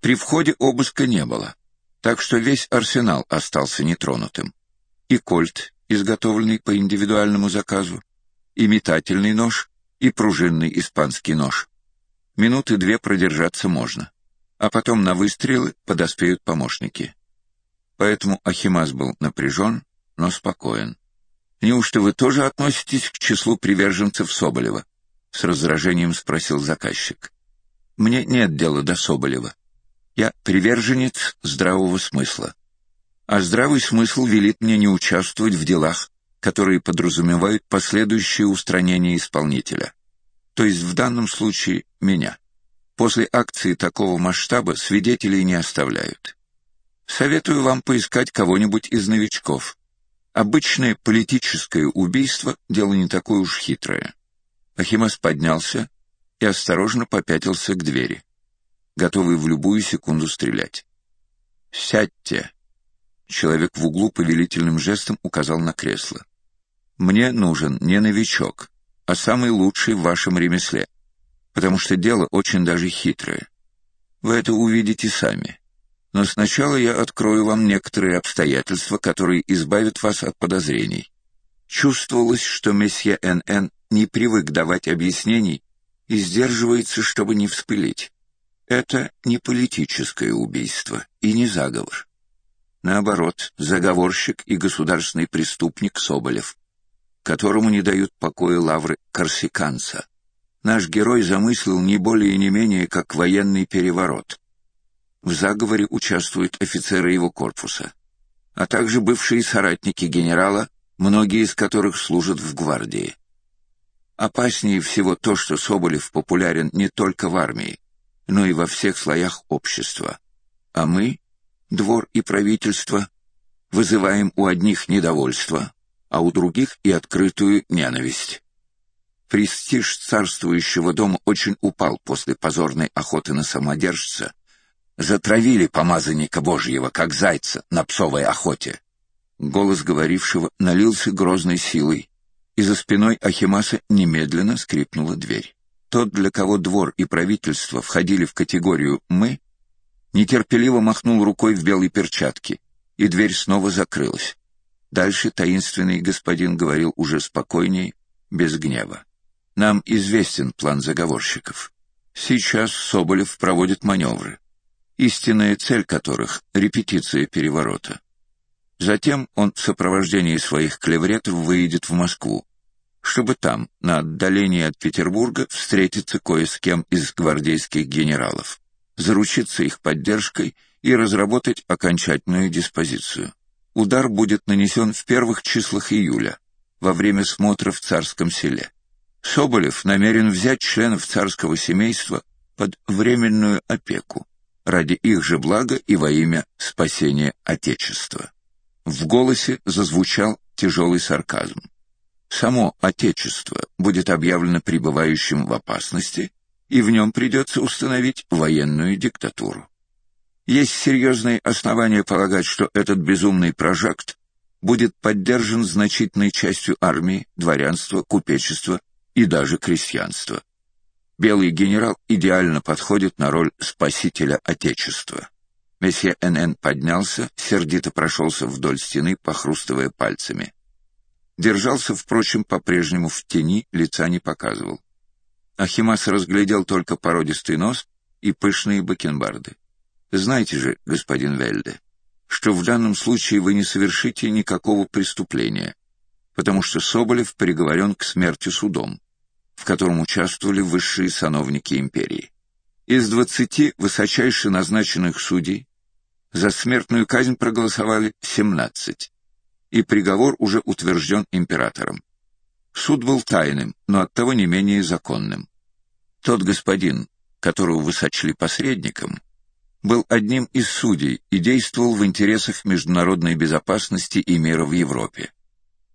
При входе обыска не было, так что весь арсенал остался нетронутым. И кольт, изготовленный по индивидуальному заказу, и метательный нож, и пружинный испанский нож. Минуты 2 продержаться можно, а потом на выстрелы подоспеют помощники. Поэтому Ахимас был напряжен, но спокоен. «Неужто вы тоже относитесь к числу приверженцев Соболева?» — с раздражением спросил заказчик. «Мне нет дела до Соболева. Я приверженец здравого смысла. А здравый смысл велит мне не участвовать в делах, которые подразумевают последующее устранение исполнителя. То есть в данном случае меня. После акции такого масштаба свидетелей не оставляют. Советую вам поискать кого-нибудь из новичков. Обычное политическое убийство — дело не такое уж хитрое». Ахимас поднялся и осторожно попятился к двери, готовый в любую секунду стрелять. «Сядьте!» Человек в углу повелительным жестом указал на кресло. «Мне нужен не новичок, а самый лучший в вашем ремесле, потому что дело очень даже хитрое. Вы это увидите сами. Но сначала я открою вам некоторые обстоятельства, которые избавят вас от подозрений». Чувствовалось, что месье Н.Н. не привык давать объяснений и сдерживается, чтобы не вспылить. Это не политическое убийство и не заговор. Наоборот, заговорщик и государственный преступник Соболев, которому не дают покоя лавры корсиканца. Наш герой замыслил не более и не менее, как военный переворот. В заговоре участвуют офицеры его корпуса, а также бывшие соратники генерала, многие из которых служат в гвардии. Опаснее всего то, что Соболев популярен не только в армии, но и во всех слоях общества. А мы, двор и правительство, вызываем у одних недовольство, а у других и открытую ненависть. Престиж царствующего дома очень упал после позорной охоты на самодержца. Затравили помазанника Божьего, как зайца, на псовой охоте. Голос говорившего налился грозной силой, и за спиной Ахимаса немедленно скрипнула дверь. Тот, для кого двор и правительство входили в категорию «мы», нетерпеливо махнул рукой в белой перчатке, и дверь снова закрылась. Дальше таинственный господин говорил уже спокойней, без гнева. «Нам известен план заговорщиков. Сейчас Соболев проводит маневры, истинная цель которых — репетиция переворота. Затем он в сопровождении своих клевретов выедет в Москву, чтобы там, на отдалении от Петербурга, встретиться кое с кем из гвардейских генералов, заручиться их поддержкой и разработать окончательную диспозицию. Удар будет нанесен в первых числах июля, во время смотра в Царском селе. Соболев намерен взять членов царского семейства под временную опеку, ради их же блага и во имя спасения Отечества». В голосе зазвучал тяжелый сарказм. Само Отечество будет объявлено пребывающим в опасности, и в нем придется установить военную диктатуру. Есть серьезные основания полагать, что этот безумный прожект будет поддержан значительной частью армии, дворянства, купечества и даже крестьянства. Белый генерал идеально подходит на роль спасителя Отечества. Месье Н.Н. поднялся, сердито прошелся вдоль стены, похрустывая пальцами. Держался, впрочем, по-прежнему в тени, лица не показывал. Ахимас разглядел только породистый нос и пышные бакенбарды. «Знаете же, господин Вельде, что в данном случае вы не совершите никакого преступления, потому что Соболев приговорен к смерти судом, в котором участвовали высшие сановники империи. Из 20 высочайше назначенных судей за смертную казнь проголосовали 17, и приговор уже утвержден императором. Суд был тайным, но оттого не менее законным. Тот господин, которого вы сочли посредником, был одним из судей и действовал в интересах международной безопасности и мира в Европе.